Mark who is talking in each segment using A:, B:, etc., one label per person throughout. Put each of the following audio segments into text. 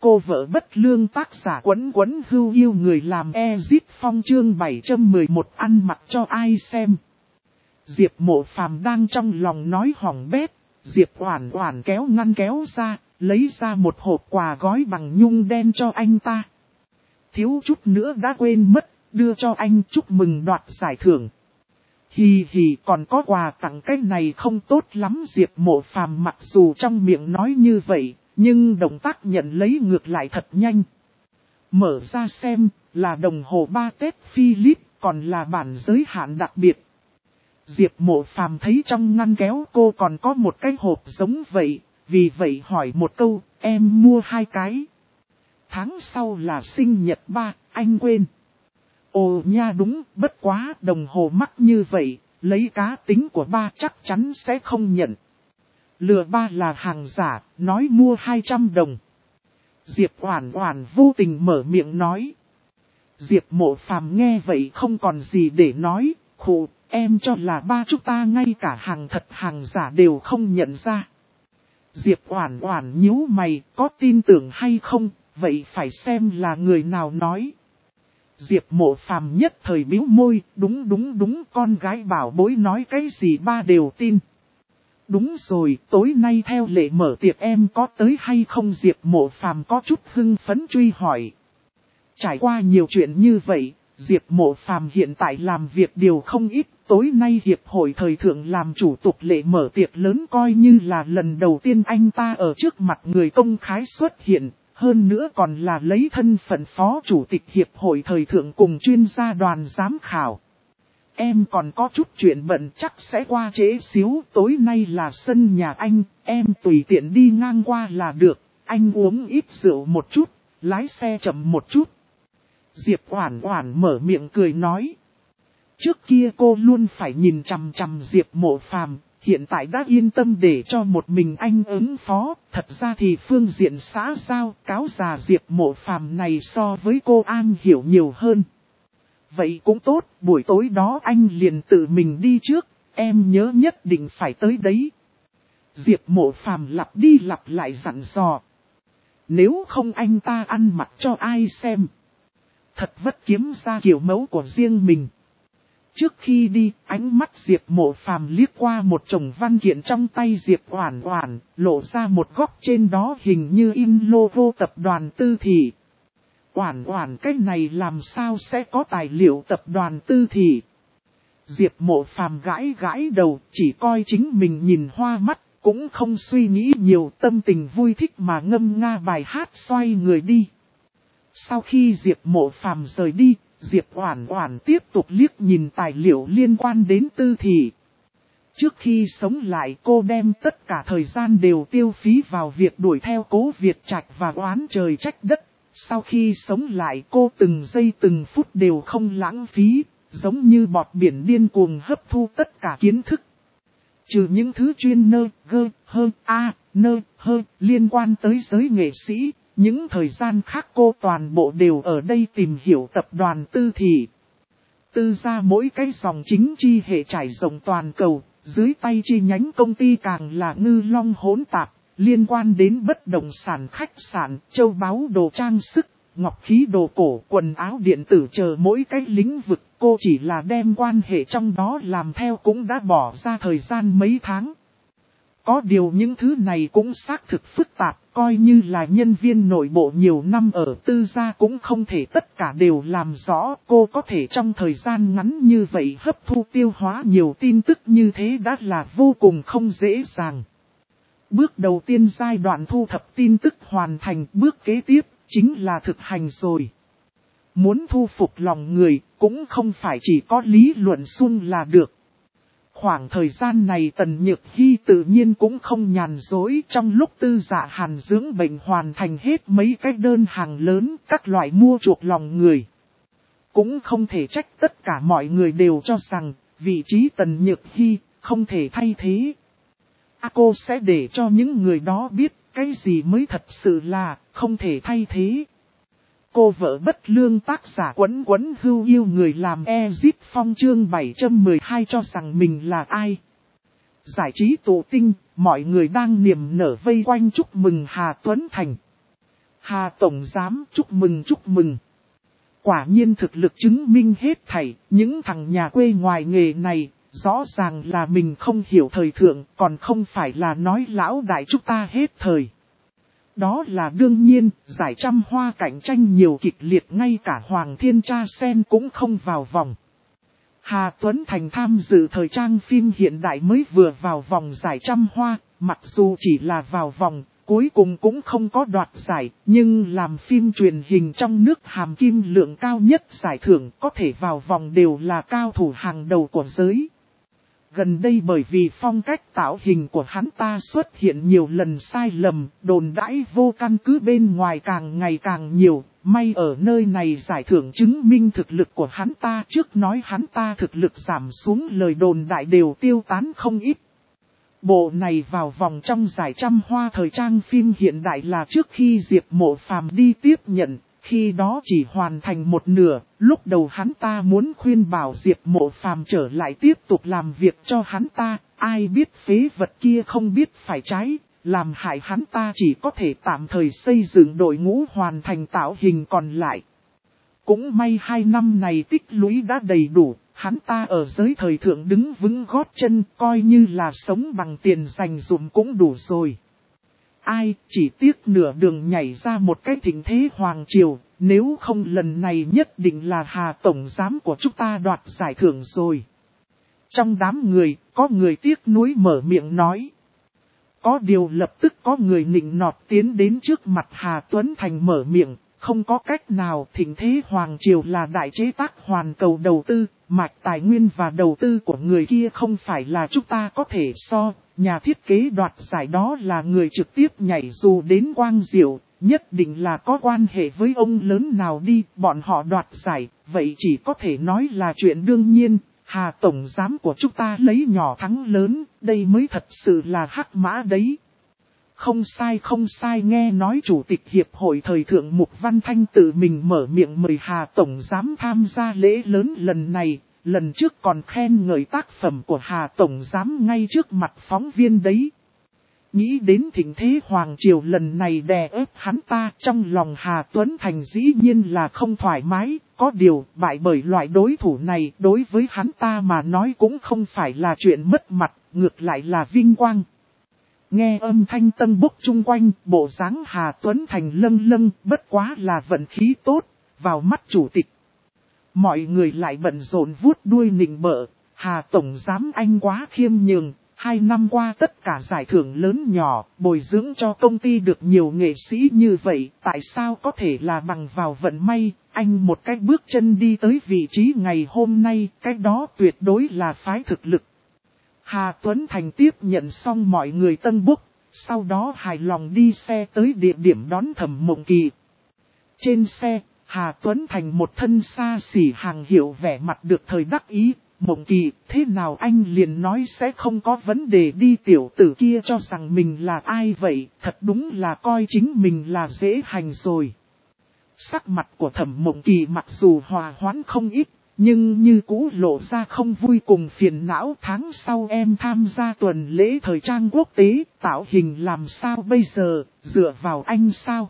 A: Cô vợ bất lương tác giả Quấn Quấn Hưu yêu người làm Ezit Phong chương 711 ăn mặc cho ai xem. Diệp Mộ Phàm đang trong lòng nói hỏng bét, Diệp Oản Oản kéo ngăn kéo ra, lấy ra một hộp quà gói bằng nhung đen cho anh ta. Thiếu chút nữa đã quên mất, đưa cho anh chúc mừng đoạt giải thưởng. Hì hì, còn có quà tặng, cái này không tốt lắm. Diệp Mộ Phàm mặc dù trong miệng nói như vậy, nhưng động tác nhận lấy ngược lại thật nhanh. Mở ra xem, là đồng hồ Patek Philippe, còn là bản giới hạn đặc biệt. Diệp Mộ Phàm thấy trong ngăn kéo cô còn có một cái hộp giống vậy, vì vậy hỏi một câu, em mua 2 cái. Tháng sau là sinh nhật ba, anh quên. Ồ nha, đúng, bất quá đồng hồ mắc như vậy, lấy cá tính của ba chắc chắn sẽ không nhận. Lừa ba là hàng giả, nói mua 200 đồng. Diệp Oản Oản vô tình mở miệng nói. Diệp Mộ Phàm nghe vậy không còn gì để nói, khụ, em cho là ba chúng ta ngay cả hàng thật hàng giả đều không nhận ra. Diệp Oản Oản nhíu mày, có tin tưởng hay không, vậy phải xem là người nào nói. Diệp Mộ Phàm nhất thời bĩu môi, đúng, con gái bảo bối nói cái gì ba đều tin. Đúng rồi, tối nay theo lệ mở tiệc em có tới hay không? Diệp Mộ Phàm có chút hưng phấn truy hỏi. Trải qua nhiều chuyện như vậy, Diệp Mộ Phàm hiện tại làm việc điều không ít. Tối nay hiệp hội thời thượng làm chủ tục lệ mở tiệc lớn, coi như là lần đầu tiên anh ta ở trước mặt người công khai xuất hiện. Hơn nữa còn là lấy thân phận phó chủ tịch hiệp hội thời thượng cùng chuyên gia đoàn giám khảo. Em còn có chút chuyện bận, chắc sẽ qua trễ xíu. Tối nay là sân nhà anh, em tùy tiện đi ngang qua là được. Anh uống ít rượu một chút, lái xe chậm một chút. Diệp Oản Oản mở miệng cười nói. Trước kia cô luôn phải nhìn chằm chằm Diệp Mộ Phàm, hiện tại đã yên tâm để cho một mình anh ứng phó. Thật ra thì phương diện xã giao, cáo già Diệp Mộ Phàm này so với cô am hiểu nhiều hơn. Vậy cũng tốt, buổi tối đó anh liền tự mình đi trước, em nhớ nhất định phải tới đấy. Diệp Mộ Phàm lặp đi lặp lại dặn dò. Nếu không anh ta ăn mặc cho ai xem. Thật vất kiếm ra kiểu mẫu của riêng mình. Trước khi đi, ánh mắt Diệp Mộ Phàm liếc qua một chồng văn kiện trong tay Diệp Oản Oản, lộ ra một góc trên đó hình như in logo tập đoàn Tư Thị. Oản Oản, cái này làm sao sẽ có tài liệu tập đoàn Tư Thị? Diệp Mộ Phàm gãi gãi đầu, chỉ coi chính mình nhìn hoa mắt, cũng không suy nghĩ nhiều, tâm tình vui thích mà ngâm nga bài hát xoay người đi. Sau khi Diệp Mộ Phàm rời đi, Diệp Oản Oản tiếp tục liếc nhìn tài liệu liên quan đến Tư Thị. Trước khi sống lại, cô đem tất cả thời gian đều tiêu phí vào việc đuổi theo Cố Việt Trạch và oán trời trách đất. Sau khi sống lại, cô từng giây từng phút đều không lãng phí, giống như bọt biển điên cuồng hấp thu tất cả kiến thức. Trừ những thứ chuyên liên quan tới giới nghệ sĩ, những thời gian khác cô toàn bộ đều ở đây tìm hiểu tập đoàn Tư Thị. Tư gia mỗi cái dòng chính chi hệ trải rộng toàn cầu, dưới tay chi nhánh công ty càng là ngư long hỗn tạp, liên quan đến bất động sản, khách sạn, châu báu, đồ trang sức, ngọc khí, đồ cổ, quần áo, điện tử chờ mỗi cái lĩnh vực. Cô chỉ là đem quan hệ trong đó làm theo cũng đã bỏ ra thời gian mấy tháng. Có điều những thứ này cũng xác thực phức tạp, coi như là nhân viên nội bộ nhiều năm ở Tư gia cũng không thể tất cả đều làm rõ. Cô có thể trong thời gian ngắn như vậy hấp thu tiêu hóa nhiều tin tức như thế đã là vô cùng không dễ dàng. Bước đầu tiên giai đoạn thu thập tin tức hoàn thành, bước kế tiếp chính là thực hành rồi. Muốn thu phục lòng người cũng không phải chỉ có lý luận suông là được. Khoảng thời gian này Tần Nhược Hy tự nhiên cũng không nhàn dối, trong lúc Tư Dạ Hàn dưỡng bệnh hoàn thành hết mấy cái đơn hàng lớn, các loại mua chuộc lòng người. Cũng không thể trách tất cả mọi người đều cho rằng vị trí Tần Nhược Hy không thể thay thế. Cô sẽ để cho những người đó biết cái gì mới thật sự là không thể thay thế. Cô vợ bất lương tác giả Quấn Quấn Hưu yêu người làm Ezit Phong chương 712 cho rằng mình là ai. Giải trí tụ tinh, mọi người đang niềm nở vây quanh chúc mừng Hà Tuấn Thành. Hà Tổng Giám chúc mừng. Quả nhiên thực lực chứng minh hết thảy, những thằng nhà quê ngoài nghề này, rõ ràng là mình không hiểu thời thượng, còn không phải là nói lão đại chúng ta hết thời. Đó là đương nhiên, giải trăm hoa cạnh tranh nhiều kịch liệt ngay cả Hoàng Thiên Cha Sen cũng không vào vòng. Hà Tuấn Thành tham dự thời trang phim hiện đại mới vừa vào vòng giải trăm hoa, mặc dù chỉ là vào vòng, cuối cùng cũng không có đoạt giải, nhưng làm phim truyền hình trong nước hàm kim lượng cao nhất giải thưởng có thể vào vòng đều là cao thủ hàng đầu của giới. Gần đây bởi vì phong cách tạo hình của hắn ta xuất hiện nhiều lần sai lầm, đồn đãi vô căn cứ bên ngoài càng ngày càng nhiều, may ở nơi này giải thưởng chứng minh thực lực của hắn ta, trước nói hắn ta thực lực giảm xuống lời đồn đại đều tiêu tán không ít. Bộ này vào vòng trong giải trăm hoa thời trang phim hiện đại là trước khi Diệp Mộ Phàm đi tiếp nhận, khi đó chỉ hoàn thành một nửa, lúc đầu hắn ta muốn khuyên bảo Diệp Mộ Phàm trở lại tiếp tục làm việc cho hắn ta, ai biết phế vật kia không biết phải trái, làm hại hắn ta chỉ có thể tạm thời xây dựng đội ngũ hoàn thành tạo hình còn lại. Cũng may 2 năm này tích lũy đã đầy đủ, hắn ta ở giới thời thượng đứng vững gót chân, coi như là sống bằng tiền dành dụm cũng đủ rồi. Ai, chỉ tiếc nửa đường nhảy ra một cái thịnh thế hoàng triều, nếu không lần này nhất định là Hà Tổng Giám của chúng ta đoạt giải thưởng rồi. Trong đám người, có người tiếc nuối mở miệng nói. Có điều lập tức có người nịnh nọt tiến đến trước mặt Hà Tuấn Thành mở miệng, không có cách nào, thịnh thế hoàng triều là đại chế tác hoàn cầu đầu tư, mạch tài nguyên và đầu tư của người kia không phải là chúng ta có thể so. Nhà thiết kế đoạt giải đó là người trực tiếp nhảy dù đến Quang Diệu, nhất định là có quan hệ với ông lớn nào đi, bọn họ đoạt giải, vậy chỉ có thể nói là chuyện đương nhiên. Hà Tổng Giám của chúng ta lấy nhỏ thắng lớn, đây mới thật sự là hắc mã đấy. Không sai, nghe nói Chủ tịch Hiệp hội Thời thượng Mục Văn Thanh tự mình mở miệng mời Hà Tổng Giám tham gia lễ lớn lần này. Lần trước còn khen ngợi tác phẩm của Hà Tổng Giám ngay trước mặt phóng viên đấy. Nghĩ đến thịnh thế hoàng triều lần này đè ép hắn ta, trong lòng Hà Tuấn Thành dĩ nhiên là không thoải mái, có điều bại bởi loại đối thủ này đối với hắn ta mà nói cũng không phải là chuyện mất mặt, ngược lại là vinh quang. Nghe âm thanh tân bốc chung quanh, bộ dáng Hà Tuấn Thành lâng, bất quá là vận khí tốt, vào mắt chủ tịch. Mọi người lại bận rộn vuốt đuôi nịnh bợ, Hà Tổng Giám anh quá khiêm nhường, 2 năm qua tất cả giải thưởng lớn nhỏ, bồi dưỡng cho công ty được nhiều nghệ sĩ như vậy, tại sao có thể là bằng vào vận may, anh một cách bước chân đi tới vị trí ngày hôm nay, cái đó tuyệt đối là phái thực lực. Hà Tuấn Thành tiếp nhận xong mọi người tân bốc, sau đó hài lòng đi xe tới địa điểm đón Thẩm Mộng Kỳ. Trên xe, Hà Tuấn Thành một thân xa xỉ hàng hiệu vẻ mặt được thời đắc ý, Mộng Kỳ, thế nào anh liền nói sẽ không có vấn đề đi, tiểu tử kia cho rằng mình là ai vậy, thật đúng là coi chính mình là dễ hành rồi. Sắc mặt của Thẩm Mộng Kỳ mặc dù hòa hoãn không ít, nhưng như cũ lộ ra không vui cùng phiền não. Tháng sau em tham gia tuần lễ thời trang quốc tế, tạo hình làm sao bây giờ, dựa vào anh sao?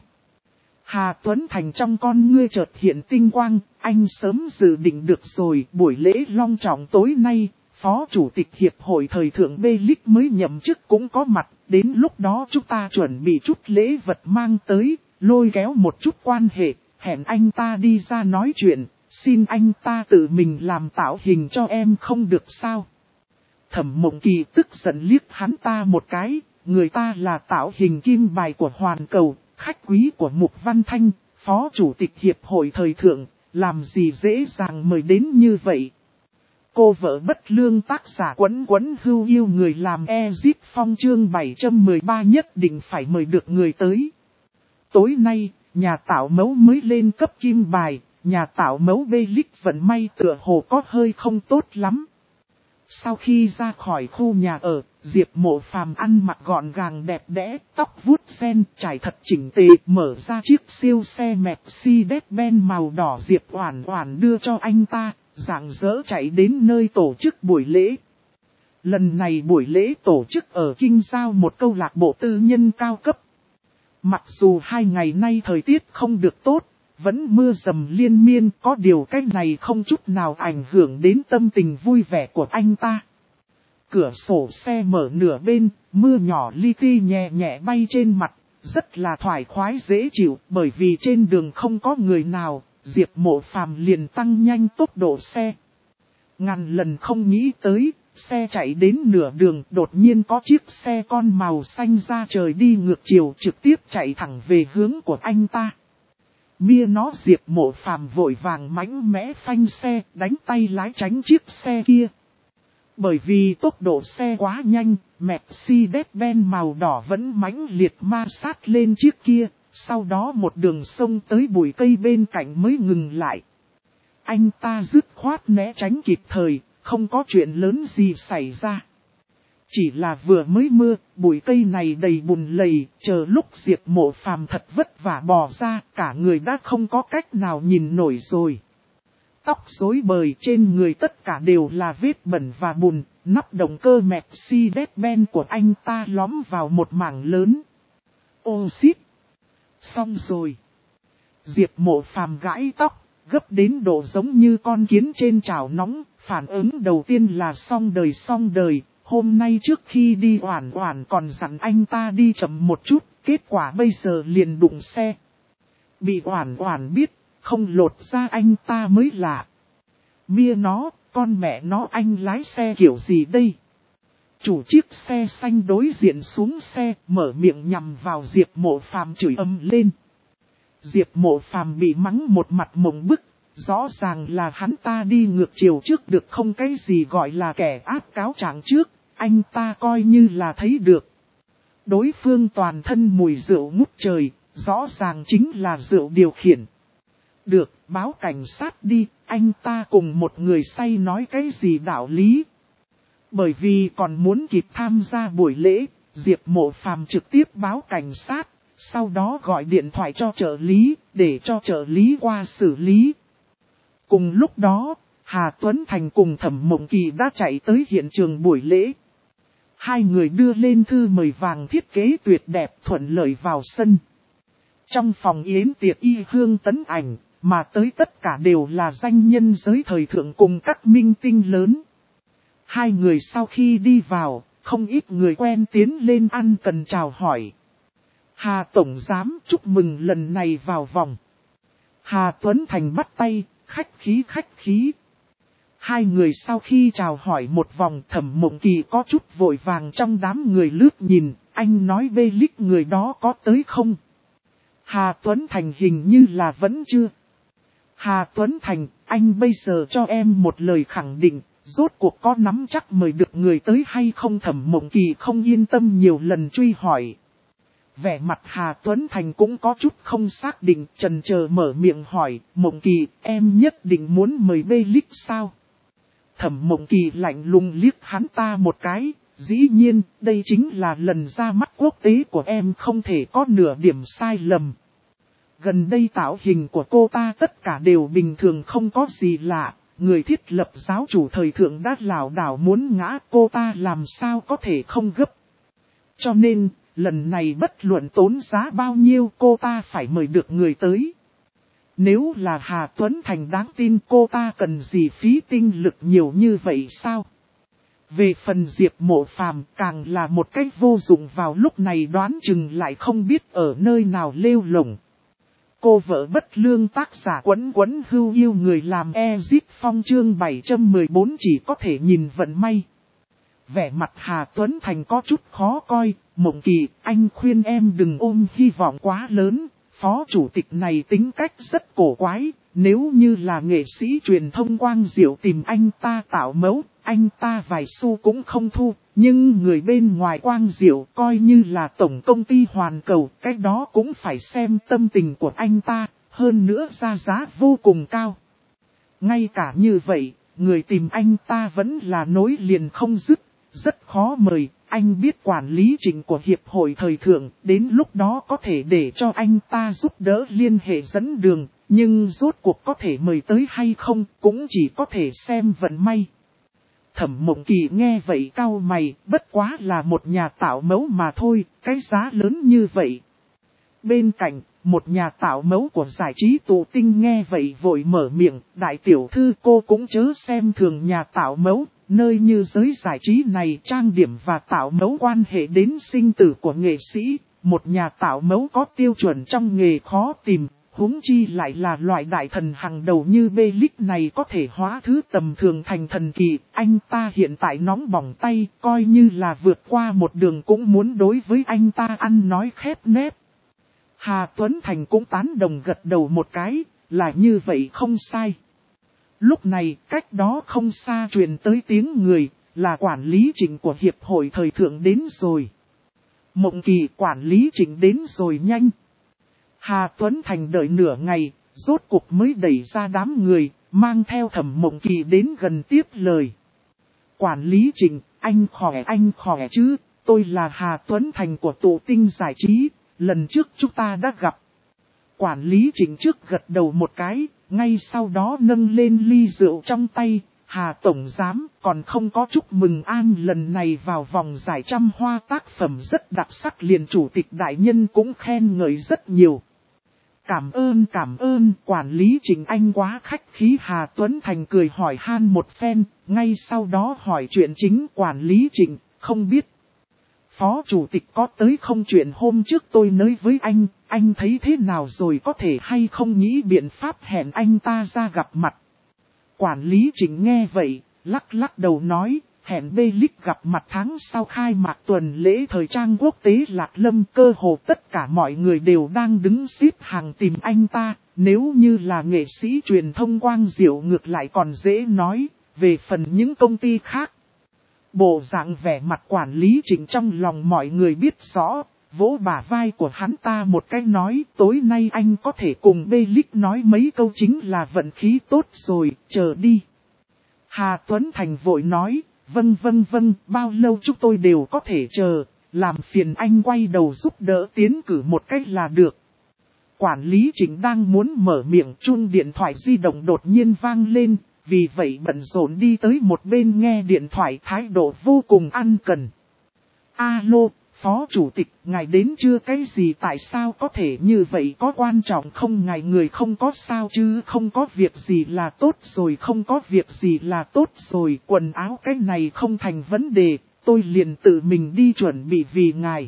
A: Hà Tuấn Thành trong con ngươi chợt hiện tinh quang, anh sớm dự định được rồi, buổi lễ long trọng tối nay, Phó Chủ tịch Hiệp hội Thời thượng B-League mới nhậm chức cũng có mặt, đến lúc đó chúng ta chuẩn bị chút lễ vật mang tới, lôi kéo một chút quan hệ, hẹn anh ta đi ra nói chuyện, xin anh ta tự mình làm tạo hình cho em không được sao? Thẩm Mộng Kỳ tức giận liếc hắn ta một cái, người ta là tạo hình kim bài của Hoàn Cầu, khách quý của Mục Văn Thanh, Phó Chủ tịch Hiệp hội Thời thượng, làm gì dễ dàng mời đến như vậy. Cô vợ bất lương tác giả Quấn hưu yêu người làm Ezip Phong chương 713 nhất định phải mời được người tới. Tối nay, nhà tạo mẫu mới lên cấp kim bài, nhà tạo mẫu B-League vận may tựa hồ có hơi không tốt lắm. Sau khi ra khỏi khu nhà ở, Diệp Mộ Phàm ăn mặc gọn gàng đẹp đẽ, tóc vuốt sen, trải thật chỉnh tề, mở ra chiếc siêu xe Mercedes-Benz màu đỏ. Diệp Oản Oản đưa cho anh ta, rạng rỡ chạy đến nơi tổ chức buổi lễ. Lần này buổi lễ tổ chức ở Kinh Giao, một câu lạc bộ tư nhân cao cấp. Mặc dù 2 ngày nay thời tiết không được tốt, vẫn mưa dầm liên miên, có điều cái này không chút nào ảnh hưởng đến tâm tình vui vẻ của anh ta. Cửa sổ xe mở nửa bên, mưa nhỏ li ti nhẹ nhẹ bay trên mặt, rất là thoải khoái dễ chịu, bởi vì trên đường không có người nào, Diệp Mộ Phàm liền tăng nhanh tốc độ xe. Ngàn lần không nghĩ tới, xe chạy đến nửa đường đột nhiên có chiếc xe con màu xanh ra trời đi ngược chiều trực tiếp chạy thẳng về hướng của anh ta. Mia nó Diệp Mộ Phàm vội vàng mãnh mẽ phanh xe đánh tay lái tránh chiếc xe kia. Bởi vì tốc độ xe quá nhanh, Mercedes-Benz màu đỏ vẫn mãnh liệt ma sát lên chiếc kia, sau đó một đường sông tới bụi cây bên cạnh mới ngừng lại. Anh ta dứt khoát né tránh kịp thời, không có chuyện lớn gì xảy ra. Chỉ là vừa mới mưa, bụi cây này đầy bùn lầy, chờ lúc Diệp Mộ Phàm thật vất vả bò ra, cả người đã không có cách nào nhìn nổi rồi. Tóc rối bời trên người tất cả đều là vết bẩn và bùn, nắp động cơ Mercedes-Benz của anh ta lõm vào một mảng lớn. Ô xít! Xong rồi! Diệp Mộ Phàm gãi tóc, gấp đến độ giống như con kiến trên chảo nóng, phản ứng đầu tiên là xong đời. Hôm nay trước khi đi Oản Oản còn dặn anh ta đi chậm một chút, kết quả bây giờ liền đụng xe. Bị Oản Oản biết, không lột ra anh ta mới lạ. Mia nó, con mẹ nó anh lái xe kiểu gì đây? Chủ chiếc xe xanh đối diện xuống xe, mở miệng nhằm vào Diệp Mộ Phàm chửi ầm lên. Diệp Mộ Phàm bị mắng một mặt mộng bức, rõ ràng là hắn ta đi ngược chiều trước được không cái gì gọi là kẻ ác cáo trạng trước, anh ta coi như là thấy được. Đối phương toàn thân mùi rượu ngút trời, rõ ràng chính là rượu điều khiển. Được, báo cảnh sát đi, anh ta cùng một người say nói cái gì đạo lý. Bởi vì còn muốn kịp tham gia buổi lễ, Diệp Mộ Phàm trực tiếp báo cảnh sát, sau đó gọi điện thoại cho trợ lý, để cho trợ lý qua xử lý. Cùng lúc đó, Hà Tuấn Thành cùng Thẩm Mộng Kỳ đã chạy tới hiện trường buổi lễ. Hai người đưa lên thư mời vàng thiết kế tuyệt đẹp thuận lợi vào sân. Trong phòng yến tiệc y hương tấn ảnh, mà tới tất cả đều là danh nhân giới thời thượng cùng các minh tinh lớn. Hai người sau khi đi vào, không ít người quen tiến lên ăn cần chào hỏi. Hà Tổng Giám chúc mừng lần này vào vòng. Hà Tuấn Thành bắt tay, khách khí. Hai người sau khi chào hỏi một vòng Thẩm Mộng Kỳ có chút vội vàng trong đám người lướt nhìn, anh nói bê lích người đó có tới không? Hà Tuấn Thành hình như là vẫn chưa. Hà Tuấn Thành, anh bây giờ cho em một lời khẳng định, rốt cuộc có nắm chắc mời được người tới hay không? Thẩm Mộng Kỳ không yên tâm nhiều lần truy hỏi. Vẻ mặt Hà Tuấn Thành cũng có chút không xác định, chần chờ mở miệng hỏi, Mộng Kỳ, em nhất định muốn mời bê lích sao? Thẩm Mộng Kỳ lạnh lùng liếc hắn ta một cái, dĩ nhiên, đây chính là lần ra mắt quốc tế của em, không thể có nửa điểm sai lầm. Gần đây tạo hình của cô ta tất cả đều bình thường không có gì lạ, người thiết lập giáo chủ thời thượng đã lảo đảo muốn ngã, cô ta làm sao có thể không gấp. Cho nên, lần này bất luận tốn giá bao nhiêu cô ta phải mời được người tới. Nếu là Hà Tuấn Thành đáng tin, cô ta cần gì phí tinh lực nhiều như vậy sao? Về phần Diệp Mộ Phàm càng là một cách vô dụng, vào lúc này đoán chừng lại không biết ở nơi nào lêu lổng. Cô vợ bất lương tác giả Quấn hưu yêu người làm Ezip Phong chương 714 chỉ có thể nhìn vận may. Vẻ mặt Hà Tuấn Thành có chút khó coi, Mộng Kỳ, anh khuyên em đừng ôm hy vọng quá lớn, phó chủ tịch này tính cách rất cổ quái, nếu như là nghệ sĩ truyền thông Quang Diệu tìm anh ta tạo mẫu, anh ta vài xu cũng không thu, nhưng người bên ngoài Quang Diệu coi như là tổng công ty hoàn cầu, cái đó cũng phải xem tâm tình của anh ta, hơn nữa ra giá vô cùng cao. Ngay cả như vậy, người tìm anh ta vẫn là nối liền không dứt. Rất khó mời, anh biết quản lý trình của Hiệp hội Thời Thượng, đến lúc đó có thể để cho anh ta giúp đỡ liên hệ dẫn đường, nhưng rốt cuộc có thể mời tới hay không, cũng chỉ có thể xem vận may. Thẩm Mộng Kỳ nghe vậy cau mày, bất quá là một nhà tạo mẫu mà thôi, cái giá lớn như vậy. Bên cạnh, một nhà tạo mẫu của giải trí tụ tinh nghe vậy vội mở miệng, đại tiểu thư cô cũng chớ xem thường nhà tạo mẫu, nơi như giới giải trí này trang điểm và tạo mẫu quan hệ đến sinh tử của nghệ sĩ, một nhà tạo mẫu có tiêu chuẩn trong nghề khó tìm, huống chi lại là loại đại thần hàng đầu như Belic này có thể hóa thứ tầm thường thành thần kỳ, anh ta hiện tại nóng bỏng tay, coi như là vượt qua một đường cũng muốn đối với anh ta ăn nói khép nép. Hà Tuấn Thành cũng tán đồng gật đầu một cái, là như vậy không sai. Lúc này, cách đó không xa truyền tới tiếng người, là quản lý Trịnh của Hiệp hội Thời Thượng đến rồi. Mộng Kỳ, quản lý Trịnh đến rồi nhanh. Hà Tuấn Thành đợi nửa ngày, rốt cuộc mới đẩy ra đám người, mang theo Thẩm Mộng Kỳ đến gần tiếp lời. Quản lý Trịnh, anh khỏe chứ, tôi là Hà Tuấn Thành của Tụ Tinh Giải Trí, lần trước chúng ta đã gặp. Quản lý Trịnh trước gật đầu một cái, ngay sau đó nâng lên ly rượu trong tay. Hà Tổng Giám còn không có chúc mừng an lần này vào vòng giải trăm hoa tác phẩm rất đặc sắc, liền chủ tịch đại nhân cũng khen ngợi rất nhiều. Cảm ơn quản lý Trịnh anh quá khách khí. Hà Tuấn Thành cười hỏi han một phen, ngay sau đó hỏi chuyện chính. Quản lý Trịnh, không biết Phó Chủ tịch có tới không, chuyện hôm trước tôi nói với anh thấy thế nào rồi, có thể hay không nghĩ biện pháp hẹn anh ta ra gặp mặt. Quản lý Trịnh nghe vậy, lắc đầu nói, hẹn Belic gặp mặt tháng sau khai mạc tuần lễ thời trang quốc tế Lạc Lâm, cơ hồ tất cả mọi người đều đang đứng xếp hàng tìm anh ta, nếu như là nghệ sĩ truyền thông Quang Diệu ngược lại còn dễ nói, về phần những công ty khác. Bộ dạng vẻ mặt quản lý Trịnh trong lòng mọi người biết rõ, vỗ bả vai của hắn ta một cái nói, tối nay anh có thể cùng Belic nói mấy câu chính là vận khí tốt rồi, chờ đi. Hà Tuấn Thành vội nói, vâng, bao lâu chúng tôi đều có thể chờ, làm phiền anh quay đầu giúp đỡ tiến cử một cách là được. Quản lý Trịnh đang muốn mở miệng, chuông điện thoại di động đột nhiên vang lên, vì vậy bận rộn đi tới một bên nghe điện thoại, thái độ vô cùng ân cần. Alo, Phó Chủ tịch, ngài đến chưa? Cái gì, tại sao có thể như vậy, có quan trọng không? Ngài người không có sao chứ? Không có việc gì là tốt rồi, không có việc gì là tốt rồi, quần áo cái này không thành vấn đề, tôi liền tự mình đi chuẩn bị vì ngài.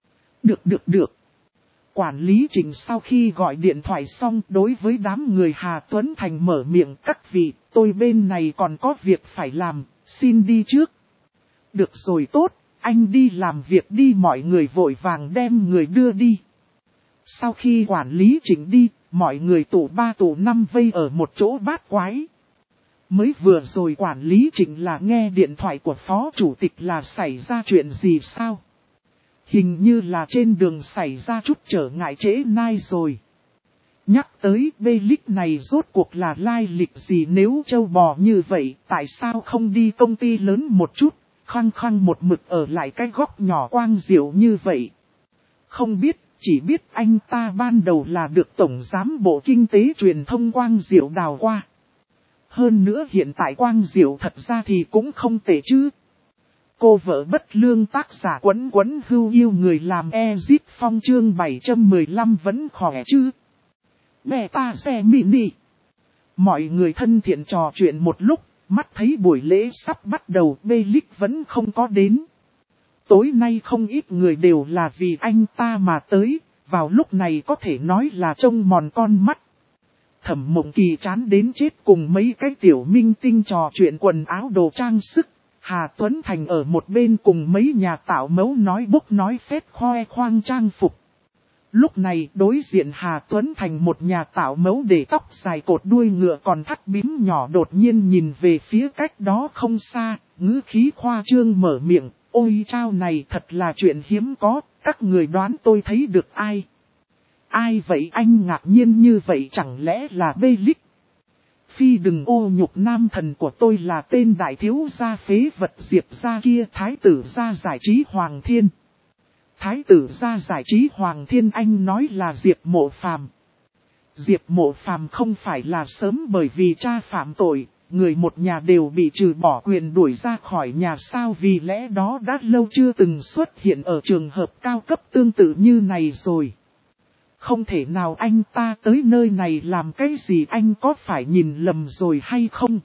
A: Được. Quản lý Trịnh sau khi gọi điện thoại xong đối với đám người Hà Tuấn Thành mở miệng, các vị, tôi bên này còn có việc phải làm, xin đi trước. Được rồi, tốt, anh đi làm việc đi. Mọi người vội vàng đem người đưa đi. Sau khi quản lý Trịnh đi, mọi người tụ 3 tụ 5 vây ở một chỗ bát quái. Mới vừa rồi quản lý Trịnh là nghe điện thoại của Phó Chủ tịch là xảy ra chuyện gì sao? Hình như là trên đường xảy ra chút trở ngại trễ nai rồi. Nhắc tới Belic này rốt cuộc là lai lịch gì, nếu trâu bò như vậy, tại sao không đi công ty lớn một chút, khăng một mực ở lại cái góc nhỏ Quang Diệu như vậy. Không biết, chỉ biết anh ta ban đầu là được Tổng Giám Bộ Kinh tế Truyền thông Quang Diệu đào qua. Hơn nữa hiện tại Quang Diệu thật ra thì cũng không tệ chứ. Cô vợ bất lương tác giả quấn hưu yêu người làm Ezit Phong chương 715 vẫn khỏe chứ. Beta xe mini. Mọi người thân thiện trò chuyện một lúc, mắt thấy buổi lễ sắp bắt đầu, Belic vẫn không có đến. Tối nay không ít người đều là vì anh ta mà tới, vào lúc này có thể nói là trông mòn con mắt. Thẩm Mộng Kỳ chán đến chết cùng mấy cái tiểu minh tinh trò chuyện quần áo đồ trang sức. Hà Tuấn Thành ở một bên cùng mấy nhà tạo mẫu nói bốc nói phét khoe khoang trang phục. Lúc này đối diện Hà Tuấn Thành một nhà tạo mẫu để tóc dài cột đuôi ngựa còn thắt bím nhỏ đột nhiên nhìn về phía cách đó không xa, ngữ khí khoa trương mở miệng, ôi chao này thật là chuyện hiếm có, các người đoán tôi thấy được ai? Ai vậy? Anh ngạc nhiên như vậy, chẳng lẽ là Belic? Phi đừng ô nhục nam thần của tôi là tên đại thiếu gia phế vật Diệp gia kia, thái tử gia giải trí Hoàng Thiên. Thái tử gia giải trí Hoàng Thiên anh nói là Diệp Mộ Phàm. Diệp Mộ Phàm không phải là sớm bởi vì cha phạm tội, người một nhà đều bị trừ bỏ quyền đuổi ra khỏi nhà sao, vì lẽ đó đã lâu chưa từng xuất hiện ở trường hợp cao cấp tương tự như này rồi. không thể nào anh ta tới nơi này làm cái gì, anh có phải nhìn lầm rồi hay không?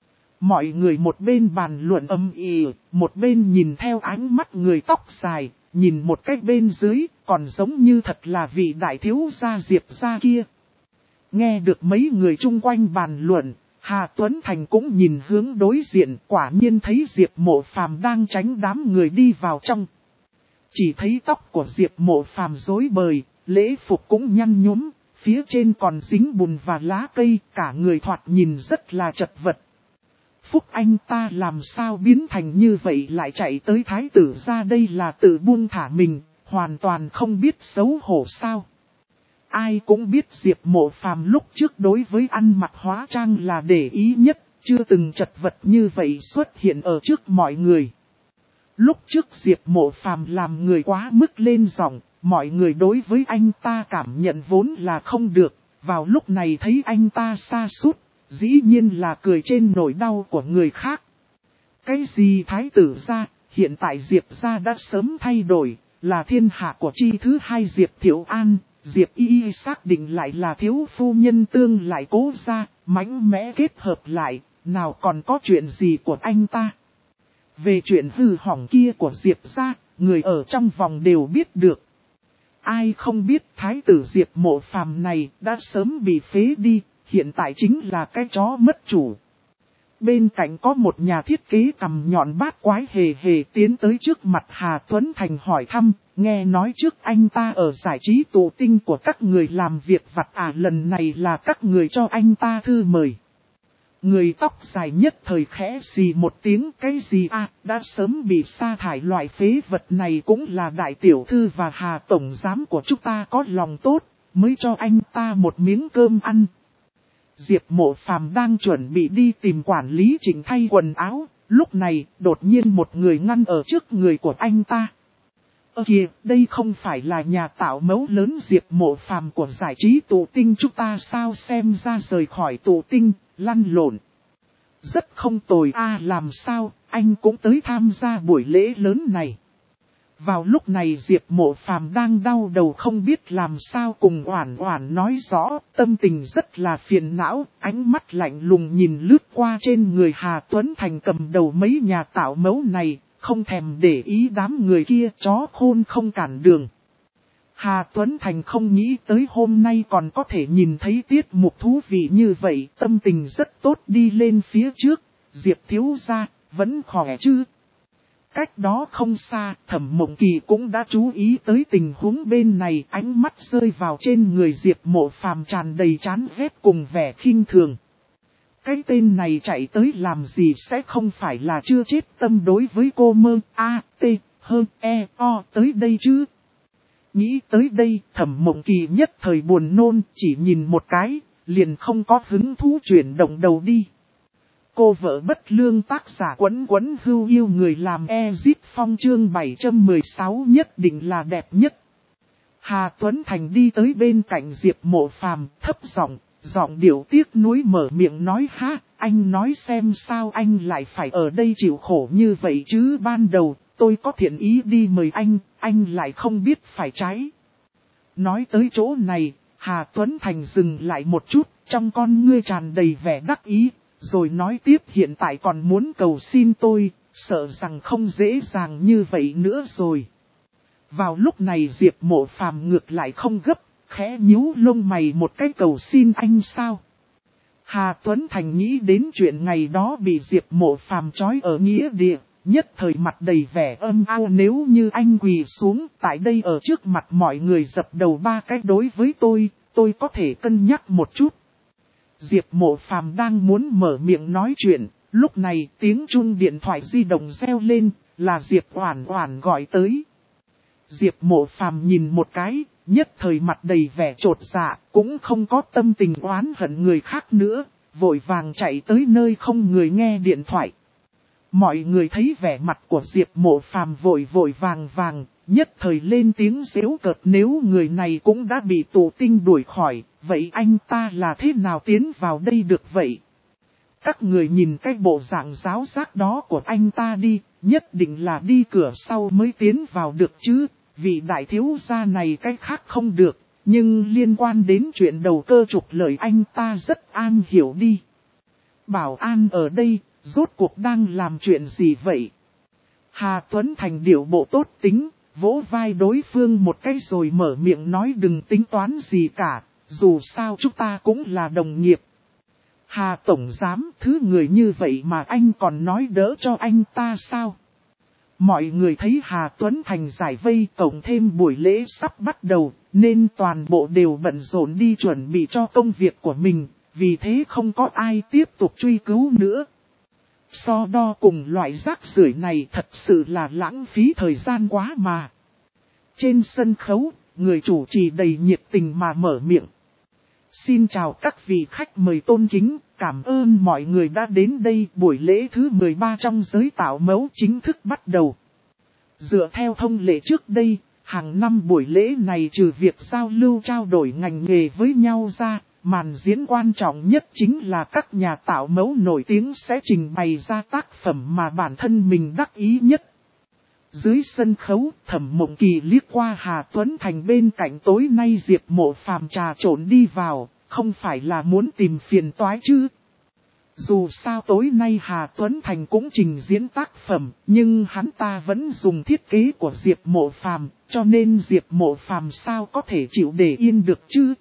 A: Mọi người một bên bàn luận âm ỉ, một bên nhìn theo ánh mắt người tóc dài, nhìn một cách bên dưới, còn giống như thật là vị đại thiếu gia Diệp gia kia. Nghe được mấy người chung quanh bàn luận, Hà Tuấn Thành cũng nhìn hướng đối diện, quả nhiên thấy Diệp Mộ Phàm đang tránh đám người đi vào trong. Chỉ thấy tóc của Diệp Mộ Phàm rối bời, lễ phục cũng nhăn nhúm, phía trên còn dính bùn và lá cây, cả người thoạt nhìn rất là chật vật. Phúc anh ta làm sao biến thành như vậy, lại chạy tới thái tử ra, đây là tự buông thả mình, hoàn toàn không biết xấu hổ sao. Ai cũng biết Diệp Mộ Phàm lúc trước đối với ăn mặc hóa trang là để ý nhất, chưa từng chật vật như vậy xuất hiện ở trước mọi người. Lúc trước Diệp Mộ Phàm làm người quá mức lên giọng, mọi người đối với anh ta cảm nhận vốn là không được, vào lúc này thấy anh ta sa sút, dĩ nhiên là cười trên nỗi đau của người khác. Cái gì thái tử gia, hiện tại Diệp gia đã sớm thay đổi, là thiên hạ của chi thứ hai Diệp Thiệu An, Diệp Y xác định lại là thiếu phu nhân tương lại cố gia, mãnh mẽ kết hợp lại, nào còn có chuyện gì của anh ta. Về chuyện hư hỏng kia của Diệp gia, người ở trong vòng đều biết được. Ai không biết thái tử Diệp Mộ Phàm này đã sớm bị phế đi, hiện tại chính là cái chó mất chủ. Bên cạnh có một nhà thiết kế cằm nhọn bát quái hề hề tiến tới trước mặt Hà Tuấn Thành hỏi thăm, nghe nói trước anh ta ở giải trí tụ tinh của các người làm việc vặt lần này là các người cho anh ta thư mời. Người tóc dài nhất thời khẽ xì một tiếng, cái gì đã sớm bị sa thải, loại phế vật này cũng là đại tiểu thư và Hà tổng giám của chúng ta có lòng tốt, mới cho anh ta một miếng cơm ăn. Diệp Mộ Phàm đang chuẩn bị đi tìm quản lý chỉnh thay quần áo, lúc này đột nhiên một người ngăn ở trước người của anh ta. Kìa, đây không phải là nhà tạo mẫu lớn Diệp Mộ Phàm của giải trí tụ tinh chúng ta sao, xem ra rời khỏi tụ tinh, lăn lộn. Rất không tồi làm sao, anh cũng tới tham gia buổi lễ lớn này. Vào lúc này Diệp Mộ Phàm đang đau đầu không biết làm sao cùng Oản Oản nói rõ, tâm tình rất là phiền não, ánh mắt lạnh lùng nhìn lướt qua trên người Hà Tuấn Thành cầm đầu mấy nhà tạo mẫu này, không thèm để ý đám người kia, chó khôn không cản đường. Hà Tuấn Thành không nghĩ tới hôm nay còn có thể nhìn thấy tiết mục thú vị như vậy, tâm tình rất tốt, đi lên phía trước. Diệp thiếu gia, vẫn khỏe chứ? Cách đó không xa, Thẩm Mộng Kỳ cũng đã chú ý tới tình huống bên này, ánh mắt rơi vào trên người Diệp Mộ Phàm tràn đầy chán ghét cùng vẻ khinh thường. Cái tên này chạy tới làm gì, sẽ không phải là chưa chết tâm đối với cô Mơ tới đây chứ? Nghĩ tới đây, Thẩm Mộng Kỳ nhất thời buồn nôn, chỉ nhìn một cái, liền không có hứng thú chuyển động đầu đi. Cô vợ bất lương tác giả Quấn Quấn Hưu yêu người làm Ezit Phong chương 716 nhất định là đẹp nhất. Hà Tuấn Thành đi tới bên cạnh Diệp Mộ Phàm, thấp giọng điệu tiếc nuối mở miệng nói, anh nói xem sao anh lại phải ở đây chịu khổ như vậy chứ, ban đầu tôi có thiện ý đi mời anh lại không biết phải trái. Nói tới chỗ này, Hà Tuấn Thành dừng lại một chút, trong con ngươi tràn đầy vẻ đắc ý, rồi nói tiếp, hiện tại còn muốn cầu xin tôi, sợ rằng không dễ dàng như vậy nữa rồi. Vào lúc này Diệp Mộ Phàm ngược lại không gấp, khẽ nhíu lông mày một cái, cầu xin anh sao? Hà Tuấn Thành nghĩ đến chuyện ngày đó bị Diệp Mộ Phàm trói ở nghĩa địa, nhất thời mặt đầy vẻ âm ao, nếu như anh quỳ xuống tại đây ở trước mặt mọi người dập đầu 3 cái đối với tôi có thể cân nhắc một chút. Diệp Mộ Phàm đang muốn mở miệng nói chuyện, lúc này tiếng chuông điện thoại di động reo lên, là Diệp Oản Oản gọi tới. Diệp Mộ Phàm nhìn một cái, nhất thời mặt đầy vẻ chột dạ, cũng không có tâm tình oán hận người khác nữa, vội vàng chạy tới nơi không người nghe điện thoại. Mọi người thấy vẻ mặt của Diệp Mộ Phàm vội vàng, nhất thời lên tiếng giễu cợt, nếu người này cũng đã bị tụ tinh đuổi khỏi, vậy anh ta là thế nào tiến vào đây được vậy? Các người nhìn cái bộ dạng giáo giác đó của anh ta đi, nhất định là đi cửa sau mới tiến vào được chứ, vì đại thiếu gia này cái khác không được, Nhưng liên quan đến chuyện đầu cơ trục lợi anh ta rất am hiểu đi. Bảo an ở đây, rốt cuộc đang làm chuyện gì vậy? Hà Tuấn Thành điệu bộ tốt tính, vỗ vai đối phương một cái rồi mở miệng nói đừng tính toán gì cả, dù sao chúng ta cũng là đồng nghiệp. Hà Tổng Giám, thứ người như vậy mà anh còn nói đỡ cho anh ta sao? Mọi người thấy Hà Tuấn Thành giải vây cộng thêm buổi lễ sắp bắt đầu, nên toàn bộ đều bận rộn đi chuẩn bị cho công việc của mình, vì thế không có ai tiếp tục truy cứu nữa. So đo cùng loại rác rưởi này thật sự là lãng phí thời gian quá mà. Trên sân khấu, người chủ trì đầy nhiệt tình mà mở miệng. Xin chào các vị khách mời tôn kính, cảm ơn mọi người đã đến đây. Buổi lễ thứ 13 trong giới tạo mẫu chính thức bắt đầu. Dựa theo thông lệ trước đây, hàng năm buổi lễ này trừ việc giao lưu trao đổi ngành nghề với nhau ra, màn diễn quan trọng nhất chính là các nhà tạo mẫu nổi tiếng sẽ trình bày ra tác phẩm mà bản thân mình đắc ý nhất. Dưới sân khấu, Thẩm Mộng Kỳ liếc qua Hà Tuấn Thành bên cạnh tối nay Diệp Mộ Phàm trà trộn đi vào, không phải là muốn tìm phiền toái chứ. Dù sao tối nay Hà Tuấn Thành cũng trình diễn tác phẩm, nhưng hắn ta vẫn dùng thiết kế của Diệp Mộ Phàm, cho nên Diệp Mộ Phàm sao có thể chịu để yên được chứ.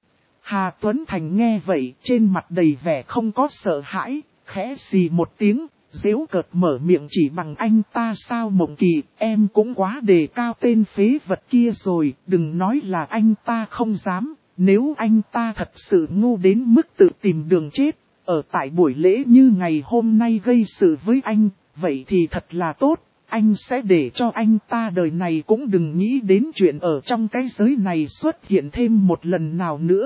A: Hà Tuấn Thành nghe vậy, trên mặt đầy vẻ không có sợ hãi, khẽ xì một tiếng, giễu cợt mở miệng chỉ bằng anh ta sao Mộng Kỳ, em cũng quá đề cao tên phế vật kia rồi, đừng nói là anh ta không dám, nếu anh ta thật sự ngu đến mức tự tìm đường chết, ở tại buổi lễ như ngày hôm nay gây sự với anh, vậy thì thật là tốt, anh sẽ để cho anh ta đời này cũng đừng nghĩ đến chuyện ở trong cái giới này xuất hiện thêm một lần nào nữa.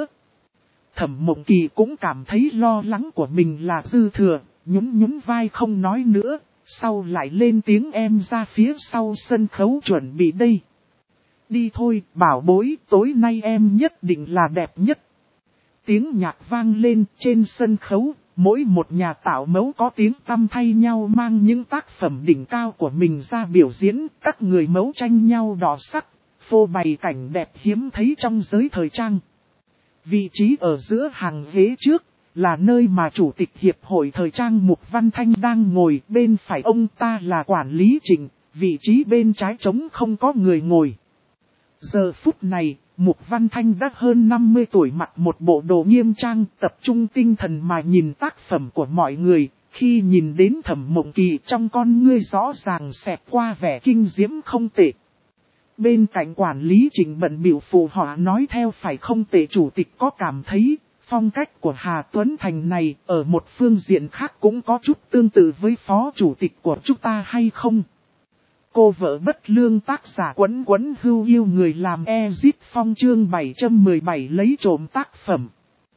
A: Thẩm Mộng Kỳ cũng cảm thấy lo lắng của mình là dư thừa, nhún vai không nói nữa, sau lại lên tiếng em ra phía sau sân khấu chuẩn bị đây. Đi thôi, bảo bối, tối nay em nhất định là đẹp nhất. Tiếng nhạc vang lên trên sân khấu, mỗi một nhà tạo mẫu có tiếng tăm thay nhau mang những tác phẩm đỉnh cao của mình ra biểu diễn, các người mẫu tranh nhau đỏ sắc, phô bày cảnh đẹp hiếm thấy trong giới thời trang. Vị trí ở giữa hàng ghế trước, là nơi mà Chủ tịch Hiệp hội Thời trang Mục Văn Thanh đang ngồi, bên phải ông ta là quản lý Trịnh, vị trí bên trái trống không có người ngồi. Giờ phút này, Mục Văn Thanh đã hơn 50 tuổi mặc một bộ đồ nghiêm trang tập trung tinh thần mà nhìn tác phẩm của mọi người, khi nhìn đến Thẩm Mộng Kỳ trong con ngươi rõ ràng xẹt qua vẻ kinh diễm không tệ. Bên cạnh quản lý Trịnh bận biểu phụ họ nói theo phải không tệ chủ tịch có cảm thấy, phong cách của Hà Tuấn Thành này ở một phương diện khác cũng có chút tương tự với phó chủ tịch của chúng ta hay không? Cô vợ bất lương tác giả Quấn Quấn Hưu yêu người làm Ezit Phong chương 717 lấy trộm tác phẩm.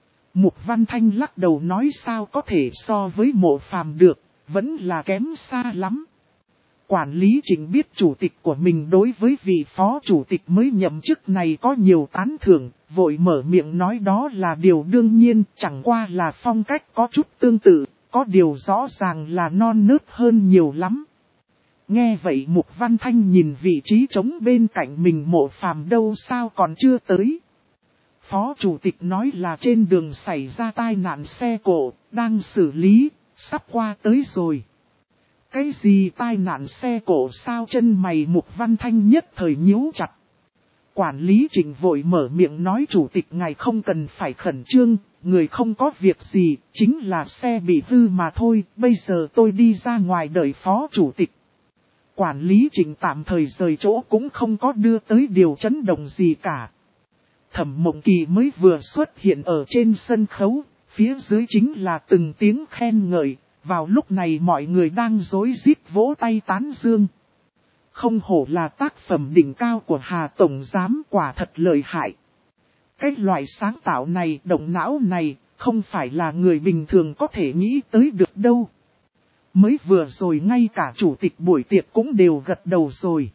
A: Mục Văn Thanh lắc đầu nói sao có thể so với Mộ Phàm được, vẫn là kém xa lắm. Quản lý Trịnh biết chủ tịch của mình đối với vị phó chủ tịch mới nhậm chức này có nhiều tán thưởng, vội mở miệng nói đó là điều đương nhiên, chẳng qua là phong cách có chút tương tự, có điều rõ ràng là non nớt hơn nhiều lắm. Nghe vậy Mục Văn Thanh nhìn vị trí trống bên cạnh mình Mộ Phàm đâu sao còn chưa tới. Phó chủ tịch nói là trên đường xảy ra tai nạn xe cộ, đang xử lý, sắp qua tới rồi. Cái gì tai nạn xe cộ sao chân mày Mục Văn Thanh nhất thời nhíu chặt. Quản lý Trịnh vội mở miệng nói chủ tịch ngài không cần phải khẩn trương, người không có việc gì, chính là xe bị hư mà thôi, bây giờ tôi đi ra ngoài đợi phó chủ tịch. Quản lý Trịnh tạm thời rời chỗ cũng không có đưa tới điều chấn động gì cả. Thẩm Mộng Kỳ mới vừa xuất hiện ở trên sân khấu, phía dưới chính là từng tiếng khen ngợi. Vào lúc này mọi người đang rối rít vỗ tay tán dương. Không hổ là tác phẩm đỉnh cao của Hà Tổng Giám quả thật lợi hại. Cái loại sáng tạo này, động não này, không phải là người bình thường có thể nghĩ tới được đâu. Mới vừa rồi ngay cả chủ tịch buổi tiệc cũng đều gật đầu rồi.